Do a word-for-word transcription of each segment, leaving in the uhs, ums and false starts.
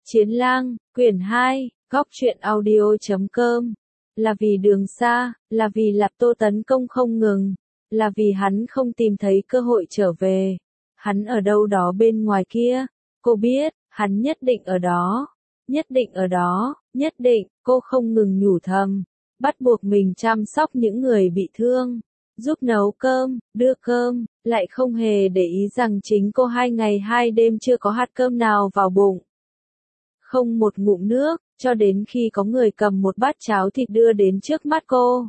Chiến lang, quyển hai, góc truyện audio.com. Là vì đường xa, là vì Lạp Tô tấn công không ngừng, là vì hắn không tìm thấy cơ hội trở về. Hắn ở đâu đó bên ngoài kia, cô biết, hắn nhất định ở đó, nhất định ở đó, nhất định, cô không ngừng nhủ thầm, bắt buộc mình chăm sóc những người bị thương, giúp nấu cơm, đưa cơm, lại không hề để ý rằng chính cô hai ngày hai đêm chưa có hạt cơm nào vào bụng. Không một ngụm nước, cho đến khi có người cầm một bát cháo thịt đưa đến trước mắt cô.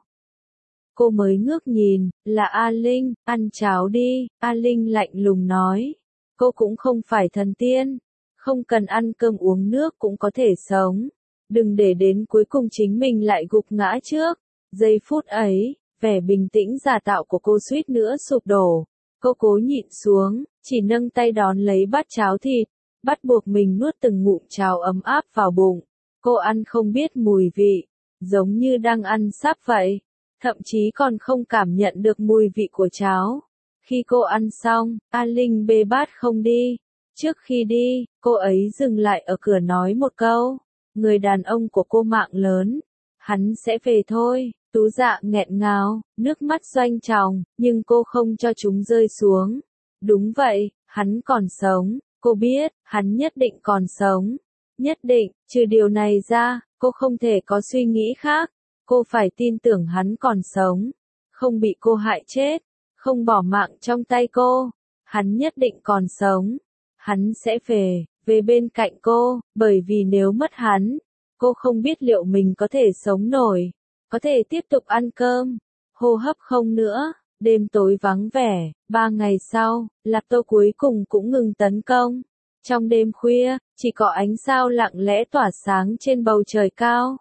Cô mới ngước nhìn, là A Linh, ăn cháo đi, A Linh lạnh lùng nói. Cô cũng không phải thần tiên, không cần ăn cơm uống nước cũng có thể sống. Đừng để đến cuối cùng chính mình lại gục ngã trước. Giây phút ấy, vẻ bình tĩnh giả tạo của cô suýt nữa sụp đổ. Cô cố nhịn xuống, chỉ nâng tay đón lấy bát cháo thịt, bắt buộc mình nuốt từng ngụm cháo ấm áp vào bụng. Cô ăn không biết mùi vị, giống như đang ăn sáp vậy, thậm chí còn không cảm nhận được mùi vị của cháo. Khi cô ăn xong, A Linh bê bát không đi. Trước khi đi, cô ấy dừng lại ở cửa nói một câu, người đàn ông của cô mạng lớn, hắn sẽ về thôi. Tú Dạ nghẹn ngào, nước mắt doanh tròng, nhưng cô không cho chúng rơi xuống. Đúng vậy, hắn còn sống, cô biết, hắn nhất định còn sống. Nhất định, trừ điều này ra, cô không thể có suy nghĩ khác. Cô phải tin tưởng hắn còn sống, không bị cô hại chết, không bỏ mạng trong tay cô. Hắn nhất định còn sống. Hắn sẽ về, về bên cạnh cô, bởi vì nếu mất hắn, cô không biết liệu mình có thể sống nổi, có thể tiếp tục ăn cơm, hô hấp không nữa. Đêm tối vắng vẻ, ba ngày sau, Lạp Tô cuối cùng cũng ngừng tấn công. Trong đêm khuya, chỉ có ánh sao lặng lẽ tỏa sáng trên bầu trời cao.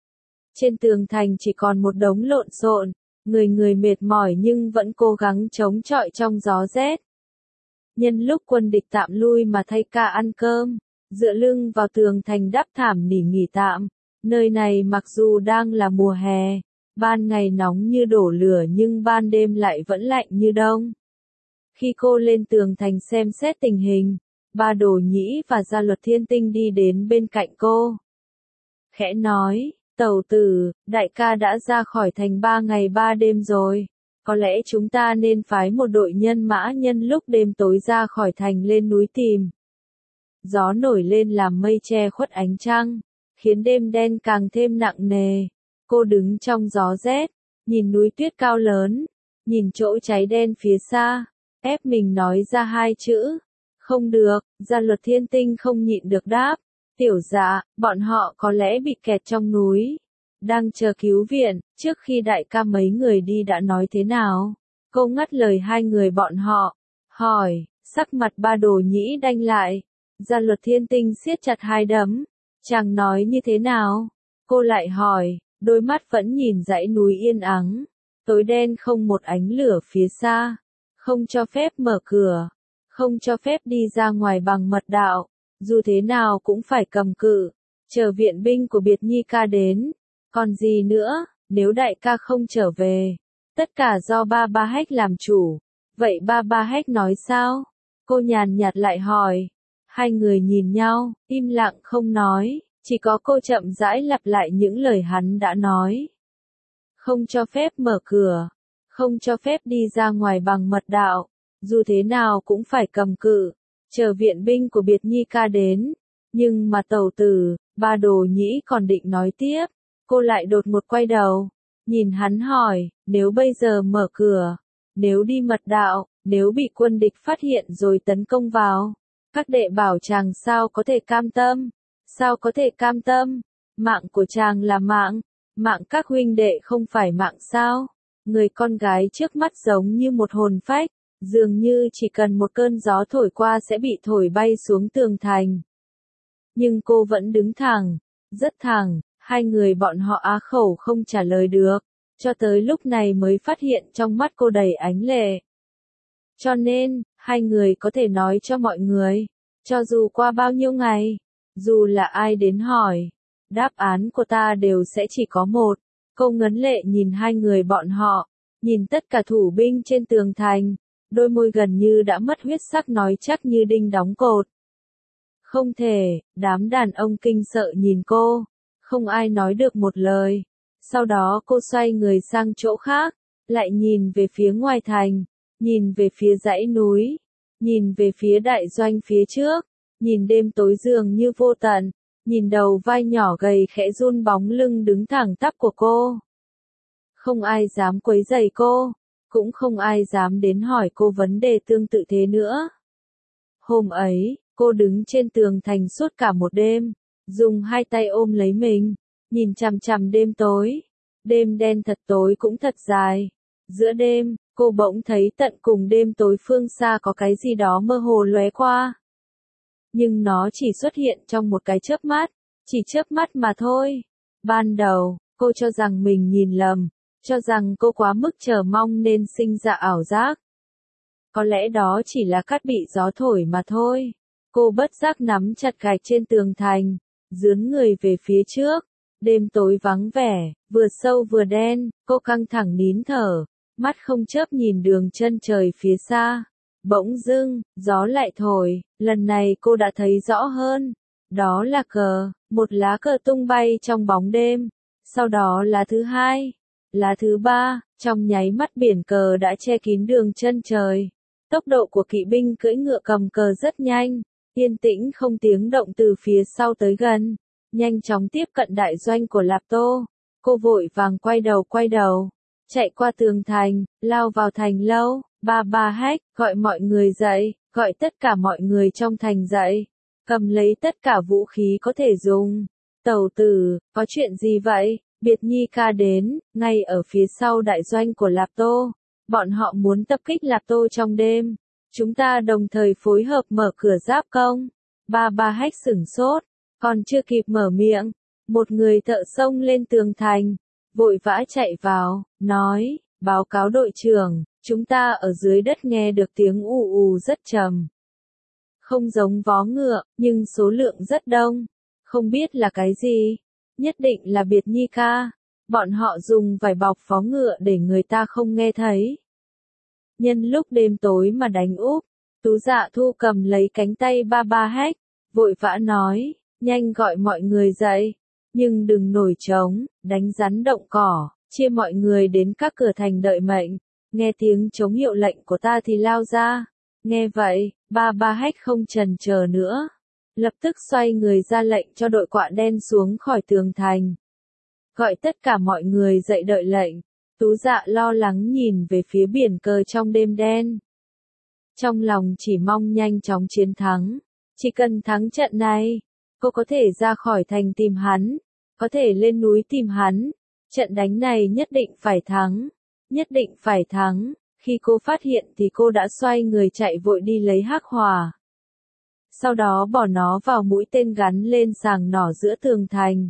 Trên tường thành chỉ còn một đống lộn xộn, người người mệt mỏi nhưng vẫn cố gắng chống chọi trong gió rét. Nhân lúc quân địch tạm lui mà thay ca ăn cơm, dựa lưng vào tường thành đắp thảm nỉ nghỉ tạm. Nơi này mặc dù đang là mùa hè, ban ngày nóng như đổ lửa nhưng ban đêm lại vẫn lạnh như đông. Khi cô lên tường thành xem xét tình hình, Ba Đồ Nhĩ và Gia Luật Thiên Tinh đi đến bên cạnh cô. Khẽ nói, tẩu tử, đại ca đã ra khỏi thành ba ngày ba đêm rồi. Có lẽ chúng ta nên phái một đội nhân mã nhân lúc đêm tối ra khỏi thành lên núi tìm. Gió nổi lên làm mây che khuất ánh trăng, khiến đêm đen càng thêm nặng nề. Cô đứng trong gió rét, nhìn núi tuyết cao lớn, nhìn chỗ cháy đen phía xa, ép mình nói ra hai chữ. Không được. Gia Luật Thiên Tinh không nhịn được đáp. Tiểu Dạ, bọn họ có lẽ bị kẹt trong núi, đang chờ cứu viện. Trước khi đại ca mấy người đi đã nói thế nào? Cô ngắt lời hai người bọn họ, hỏi. Sắc mặt Ba Đồ Nhĩ đanh lại. Gia Luật Thiên Tinh siết chặt hai đấm. Chàng nói như thế nào? Cô lại hỏi, đôi mắt vẫn nhìn dãy núi yên ắng, tối đen không một ánh lửa phía xa, không cho phép mở cửa, không cho phép đi ra ngoài bằng mật đạo, dù thế nào cũng phải cầm cự, chờ viện binh của Biệt Nhi ca đến. Còn gì nữa, nếu đại ca không trở về, tất cả do Ba Ba Hách làm chủ. Vậy Ba Ba Hách nói sao? Cô nhàn nhạt lại hỏi. Hai người nhìn nhau, im lặng không nói, chỉ có cô chậm rãi lặp lại những lời hắn đã nói. Không cho phép mở cửa, không cho phép đi ra ngoài bằng mật đạo, dù thế nào cũng phải cầm cự, chờ viện binh của Biệt Nhi ca đến. Nhưng mà tẩu tử, Ba Đồ Nhĩ còn định nói tiếp, cô lại đột ngột quay đầu, nhìn hắn hỏi, nếu bây giờ mở cửa, nếu đi mật đạo, nếu bị quân địch phát hiện rồi tấn công vào, các đệ bảo chàng sao có thể cam tâm, sao có thể cam tâm, mạng của chàng là mạng, mạng các huynh đệ không phải mạng sao? Người con gái trước mắt giống như một hồn phách, dường như chỉ cần một cơn gió thổi qua sẽ bị thổi bay xuống tường thành. Nhưng cô vẫn đứng thẳng, rất thẳng, hai người bọn họ á khẩu không trả lời được, cho tới lúc này mới phát hiện trong mắt cô đầy ánh lệ. Cho nên, hai người có thể nói cho mọi người, cho dù qua bao nhiêu ngày, dù là ai đến hỏi, đáp án của ta đều sẽ chỉ có một. Cô ngấn lệ nhìn hai người bọn họ, nhìn tất cả thủ binh trên tường thành, đôi môi gần như đã mất huyết sắc nói chắc như đinh đóng cột. Không thể, đám đàn ông kinh sợ nhìn cô, không ai nói được một lời. Sau đó cô xoay người sang chỗ khác, lại nhìn về phía ngoài thành, nhìn về phía dãy núi, nhìn về phía đại doanh phía trước, nhìn đêm tối dường như vô tận, nhìn đầu vai nhỏ gầy khẽ run bóng lưng đứng thẳng tắp của cô. Không ai dám quấy rầy cô, cũng không ai dám đến hỏi cô vấn đề tương tự thế nữa. Hôm ấy, cô đứng trên tường thành suốt cả một đêm, dùng hai tay ôm lấy mình, nhìn chằm chằm đêm tối. Đêm đen thật tối cũng thật dài. Giữa đêm, cô bỗng thấy tận cùng đêm tối phương xa có cái gì đó mơ hồ lóe qua. Nhưng nó chỉ xuất hiện trong một cái chớp mắt, chỉ chớp mắt mà thôi. Ban đầu, cô cho rằng mình nhìn lầm, cho rằng cô quá mức chờ mong nên sinh ra ảo giác. Có lẽ đó chỉ là cát bị gió thổi mà thôi. Cô bất giác nắm chặt gạch trên tường thành, dướn người về phía trước. Đêm tối vắng vẻ, vừa sâu vừa đen, cô căng thẳng nín thở, mắt không chớp nhìn đường chân trời phía xa. Bỗng dưng, gió lại thổi, lần này cô đã thấy rõ hơn. Đó là cờ, một lá cờ tung bay trong bóng đêm. Sau đó lá thứ hai, lá thứ ba, trong nháy mắt biển cờ đã che kín đường chân trời. Tốc độ của kỵ binh cưỡi ngựa cầm cờ rất nhanh, yên tĩnh không tiếng động từ phía sau tới gần, nhanh chóng tiếp cận đại doanh của Lạp Tô. Cô vội vàng quay đầu quay đầu, chạy qua tường thành, lao vào thành lâu. Ba Ba Hách gọi mọi người dậy, gọi tất cả mọi người trong thành dậy, cầm lấy tất cả vũ khí có thể dùng. Tẩu tử, có chuyện gì vậy? Biệt Nhi ca đến, ngay ở phía sau đại doanh của Lạp Tô. Bọn họ muốn tập kích Lạp Tô trong đêm. Chúng ta đồng thời phối hợp mở cửa giáp công. Ba Ba Hách sửng sốt, còn chưa kịp mở miệng, một người thợ xông lên tường thành, vội vã chạy vào, nói, báo cáo đội trưởng, chúng ta ở dưới đất nghe được tiếng ù ù rất trầm. Không giống vó ngựa, nhưng số lượng rất đông. Không biết là cái gì, nhất định là Biệt Nhi ca. Bọn họ dùng vải bọc vó ngựa để người ta không nghe thấy. Nhân lúc đêm tối mà đánh úp, Tú Dạ Thu cầm lấy cánh tay Ba Ba Hách, vội vã nói, nhanh gọi mọi người dậy, nhưng đừng nổi trống, đánh rắn động cỏ, chia mọi người đến các cửa thành đợi mệnh, nghe tiếng trống hiệu lệnh của ta thì lao ra. Nghe vậy, Ba Ba Hách không chần chờ nữa, lập tức xoay người ra lệnh cho đội quạ đen xuống khỏi tường thành. Gọi tất cả mọi người dậy đợi lệnh. Tú Dạ lo lắng nhìn về phía biển cờ trong đêm đen. Trong lòng chỉ mong nhanh chóng chiến thắng. Chỉ cần thắng trận này, cô có thể ra khỏi thành tìm hắn, có thể lên núi tìm hắn. Trận đánh này nhất định phải thắng, nhất định phải thắng. Khi cô phát hiện thì cô đã xoay người chạy vội đi lấy hắc hỏa. Sau đó bỏ nó vào mũi tên gắn lên sàng nỏ giữa tường thành.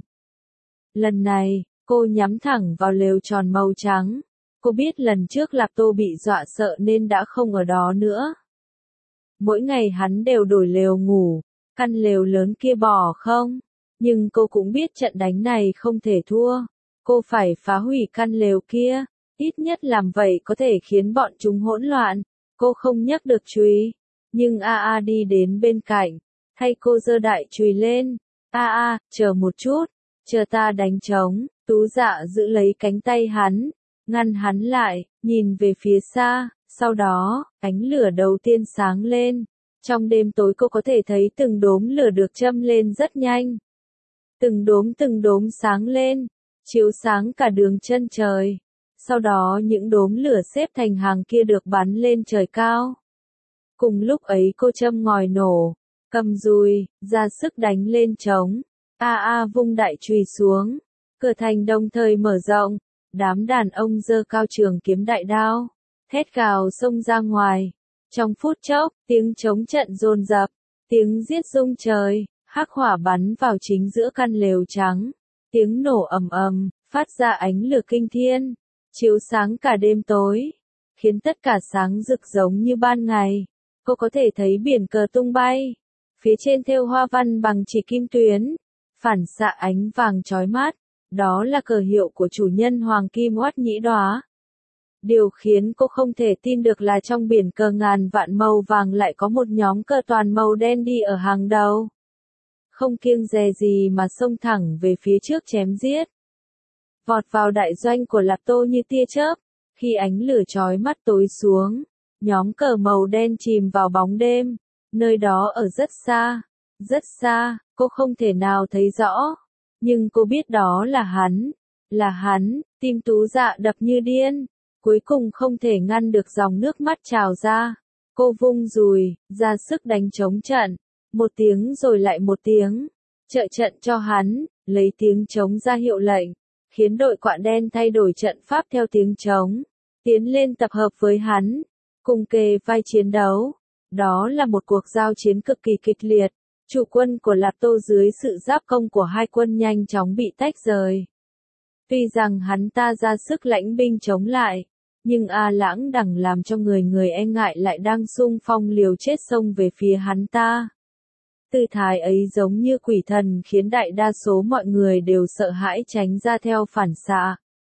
Lần này, cô nhắm thẳng vào lều tròn màu trắng. Cô biết lần trước Lạp Tô bị dọa sợ nên đã không ở đó nữa. Mỗi ngày hắn đều đổi lều ngủ, căn lều lớn kia bỏ không. Nhưng cô cũng biết trận đánh này không thể thua. Cô phải phá hủy căn lều kia, ít nhất làm vậy có thể khiến bọn chúng hỗn loạn. Cô không nhấc được chùy, nhưng A A đi đến bên cạnh, thay cô giơ đại chùy lên. A A, chờ một chút, chờ ta đánh trống. Tú Dạ giữ lấy cánh tay hắn, ngăn hắn lại, nhìn về phía xa, sau đó, ánh lửa đầu tiên sáng lên. Trong đêm tối cô có thể thấy từng đốm lửa được châm lên rất nhanh. Từng đốm từng đốm sáng lên, chiếu sáng cả đường chân trời. Sau đó những đốm lửa xếp thành hàng kia được bắn lên trời cao. Cùng lúc ấy cô châm ngòi nổ, cầm dùi, ra sức đánh lên trống. A A vung đại chùy xuống. Cửa thành đồng thời mở rộng, đám đàn ông giơ cao trường kiếm đại đao, thét gào xông ra ngoài. Trong phút chốc, tiếng trống trận dồn dập, tiếng giết rung trời, hắc hỏa bắn vào chính giữa căn lều trắng. Tiếng nổ ầm ầm, phát ra ánh lửa kinh thiên, chiếu sáng cả đêm tối, khiến tất cả sáng rực giống như ban ngày. Cô có thể thấy biển cờ tung bay, phía trên thêu hoa văn bằng chỉ kim tuyến, phản xạ ánh vàng chói mắt. Đó là cờ hiệu của chủ nhân Hoàng Kim Oát Nhĩ Đóa. Điều khiến cô không thể tin được là trong biển cờ ngàn vạn màu vàng lại có một nhóm cờ toàn màu đen đi ở hàng đầu. không kiêng dè gì mà xông thẳng về phía trước chém giết. Vọt vào đại doanh của Lạp Tô như tia chớp, khi ánh lửa chói mắt tối xuống, nhóm cờ màu đen chìm vào bóng đêm, nơi đó ở rất xa, rất xa, cô không thể nào thấy rõ, nhưng cô biết đó là hắn, là hắn, tim Tú Dạ đập như điên, cuối cùng không thể ngăn được dòng nước mắt trào ra. Cô vung dùi, ra sức đánh trống trận, một tiếng rồi lại một tiếng, trợ trận cho hắn, lấy tiếng trống ra hiệu lệnh, khiến đội quạ đen thay đổi trận pháp theo tiếng trống, tiến lên tập hợp với hắn, cùng kề vai chiến đấu. Đó là một cuộc giao chiến cực kỳ kịch liệt, chủ quân của Lạp Tô dưới sự giáp công của hai quân nhanh chóng bị tách rời. Tuy rằng hắn ta ra sức lãnh binh chống lại, nhưng A Lãng Đằng làm cho người người e ngại lại đang xung phong liều chết xông về phía hắn ta. Tư thái ấy giống như quỷ thần khiến đại đa số mọi người đều sợ hãi tránh ra theo phản xạ.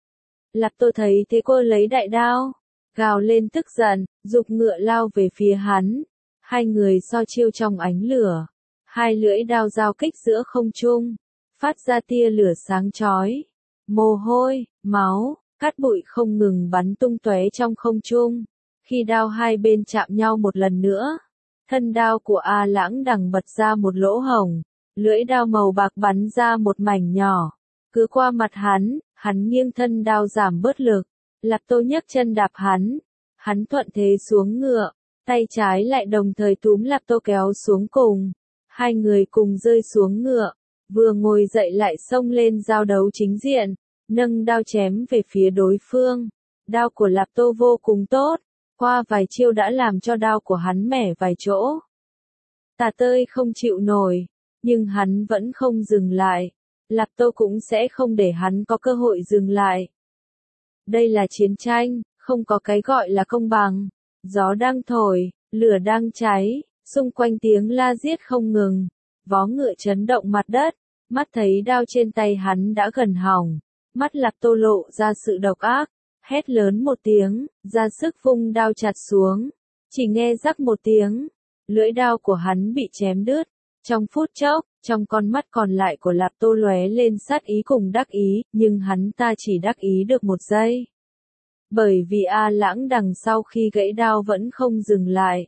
Lạp Tô thấy thế cô lấy đại đao, gào lên tức giận, giục ngựa lao về phía hắn. Hai người so chiêu trong ánh lửa, hai lưỡi đao giao kích giữa không trung, phát ra tia lửa sáng chói. Mồ hôi, máu, cát bụi không ngừng bắn tung tóe trong không trung. Khi đao hai bên chạm nhau một lần nữa, thân đao của A Lãng Đằng bật ra một lỗ hổng, lưỡi đao màu bạc bắn ra một mảnh nhỏ, cứ qua mặt hắn, hắn nghiêng thân đao giảm bớt lực. Lạp Tô nhấc chân đạp hắn, hắn thuận thế xuống ngựa, tay trái lại đồng thời túm Lạp Tô kéo xuống cùng. Hai người cùng rơi xuống ngựa, vừa ngồi dậy lại xông lên giao đấu chính diện, nâng đao chém về phía đối phương. Đao của Lạp Tô vô cùng tốt, qua vài chiêu đã làm cho đao của hắn mẻ vài chỗ. Tà Tơi không chịu nổi, nhưng hắn vẫn không dừng lại. Lạp Tô cũng sẽ không để hắn có cơ hội dừng lại. Đây là chiến tranh, không có cái gọi là công bằng. Gió đang thổi, lửa đang cháy, xung quanh tiếng la giết không ngừng. Vó ngựa chấn động mặt đất, mắt thấy đao trên tay hắn đã gần hỏng. Mắt Lạp Tô lộ ra sự độc ác, hét lớn một tiếng, ra sức vung đao chặt xuống. Chỉ nghe rắc một tiếng, lưỡi đao của hắn bị chém đứt. Trong phút chốc, trong con mắt còn lại của Lạp Tô lóe lên sát ý cùng đắc ý, nhưng hắn ta chỉ đắc ý được một giây. Bởi vì A Lãng Đằng sau khi gãy đao vẫn không dừng lại.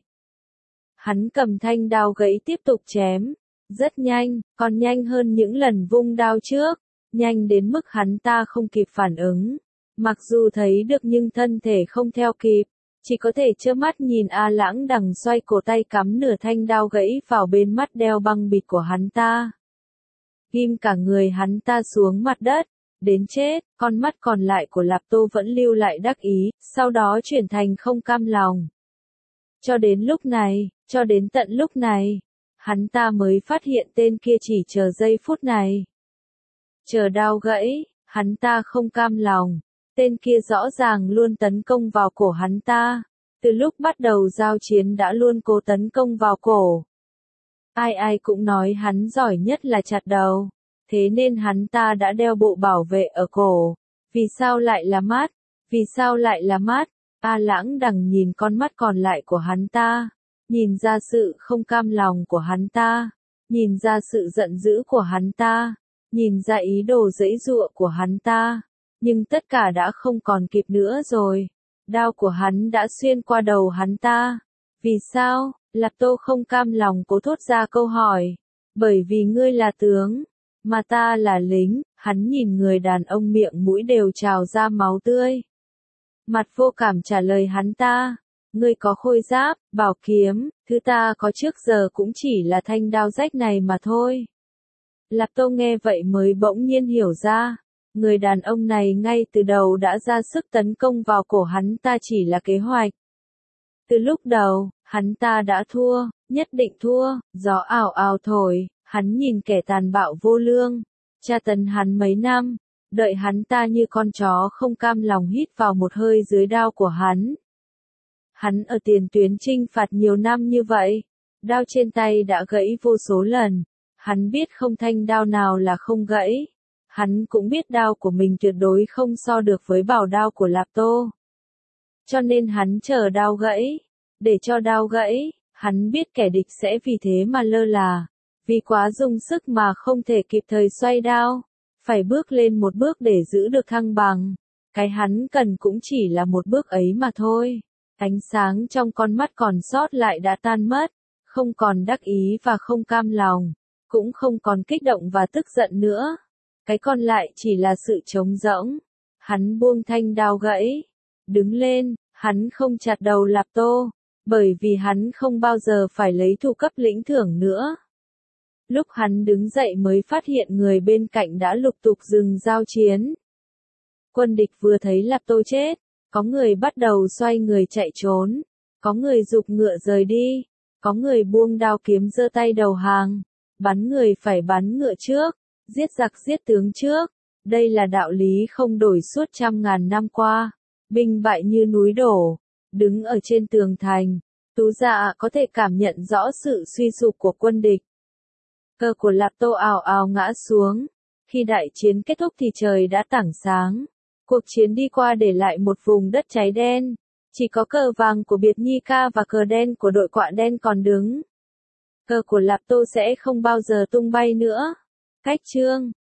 Hắn cầm thanh đao gãy tiếp tục chém, rất nhanh, còn nhanh hơn những lần vung đao trước, nhanh đến mức hắn ta không kịp phản ứng. Mặc dù thấy được nhưng thân thể không theo kịp, chỉ có thể trơ mắt nhìn A Lãng Đằng xoay cổ tay cắm nửa thanh đao gãy vào bên mắt đeo băng bịt của hắn ta. Ghim cả người hắn ta xuống mặt đất, đến chết, con mắt còn lại của Lạp Tô vẫn lưu lại đắc ý, sau đó chuyển thành không cam lòng. Cho đến lúc này, cho đến tận lúc này, hắn ta mới phát hiện tên kia chỉ chờ giây phút này. Chờ đao gãy, hắn ta không cam lòng. Tên kia rõ ràng luôn tấn công vào cổ hắn ta. Từ lúc bắt đầu giao chiến đã luôn cố tấn công vào cổ. Ai ai cũng nói hắn giỏi nhất là chặt đầu. Thế nên hắn ta đã đeo bộ bảo vệ ở cổ. Vì sao lại là mắt? Vì sao lại là mắt? A Lãng Đằng nhìn con mắt còn lại của hắn ta. Nhìn ra sự không cam lòng của hắn ta. Nhìn ra sự giận dữ của hắn ta. Nhìn ra ý đồ giãy giụa của hắn ta. Nhưng tất cả đã không còn kịp nữa rồi. Đao của hắn đã xuyên qua đầu hắn ta. Vì sao? Lạp Tô không cam lòng cố thốt ra câu hỏi. Bởi vì ngươi là tướng, mà ta là lính. Hắn nhìn người đàn ông miệng mũi đều trào ra máu tươi. Mặt vô cảm trả lời hắn ta. Ngươi có khôi giáp, bảo kiếm, thứ ta có trước giờ cũng chỉ là thanh đao rách này mà thôi. Lạp Tô nghe vậy mới bỗng nhiên hiểu ra. Người đàn ông này ngay từ đầu đã ra sức tấn công vào cổ hắn ta chỉ là kế hoạch. Từ lúc đầu, hắn ta đã thua, nhất định thua, gió ào ào thổi, hắn nhìn kẻ tàn bạo vô lương, tra tấn hắn mấy năm, đợi hắn ta như con chó không cam lòng hít vào một hơi dưới đao của hắn. Hắn ở tiền tuyến chinh phạt nhiều năm như vậy, đao trên tay đã gãy vô số lần, hắn biết không thanh đao nào là không gãy. Hắn cũng biết đao của mình tuyệt đối không so được với bảo đao của Lạp Tô. Cho nên hắn chờ đao gãy. Để cho đao gãy, hắn biết kẻ địch sẽ vì thế mà lơ là. vì quá dùng sức mà không thể kịp thời xoay đao, phải bước lên một bước để giữ được thăng bằng. Cái hắn cần cũng chỉ là một bước ấy mà thôi. Ánh sáng trong con mắt còn sót lại đã tan mất, không còn đắc ý và không cam lòng, cũng không còn kích động và tức giận nữa. Cái còn lại chỉ là sự trống rỗng. Hắn buông thanh đao gãy, đứng lên, hắn không chặt đầu Lạp Tô, bởi vì hắn không bao giờ phải lấy thủ cấp lĩnh thưởng nữa. Lúc hắn đứng dậy mới phát hiện người bên cạnh đã lục tục dừng giao chiến. Quân địch vừa thấy Lạp Tô chết, có người bắt đầu xoay người chạy trốn, có người giục ngựa rời đi, có người buông đao kiếm giơ tay đầu hàng, bắn người phải bắn ngựa trước, giết giặc giết tướng trước. Đây là đạo lý không đổi suốt trăm ngàn năm qua. Binh bại như núi đổ, đứng ở trên tường thành, Tú Dạ có thể cảm nhận rõ sự suy sụp của quân địch. Cờ của Lạp Tô ào ào ngã xuống. Khi đại chiến kết thúc thì trời đã tảng sáng. Cuộc chiến đi qua để lại một vùng đất cháy đen. Chỉ có cờ vàng của Biệt Nhi Ca và cờ đen của đội quạ đen còn đứng. Cờ của Lạp Tô sẽ không bao giờ tung bay nữa. Cách chương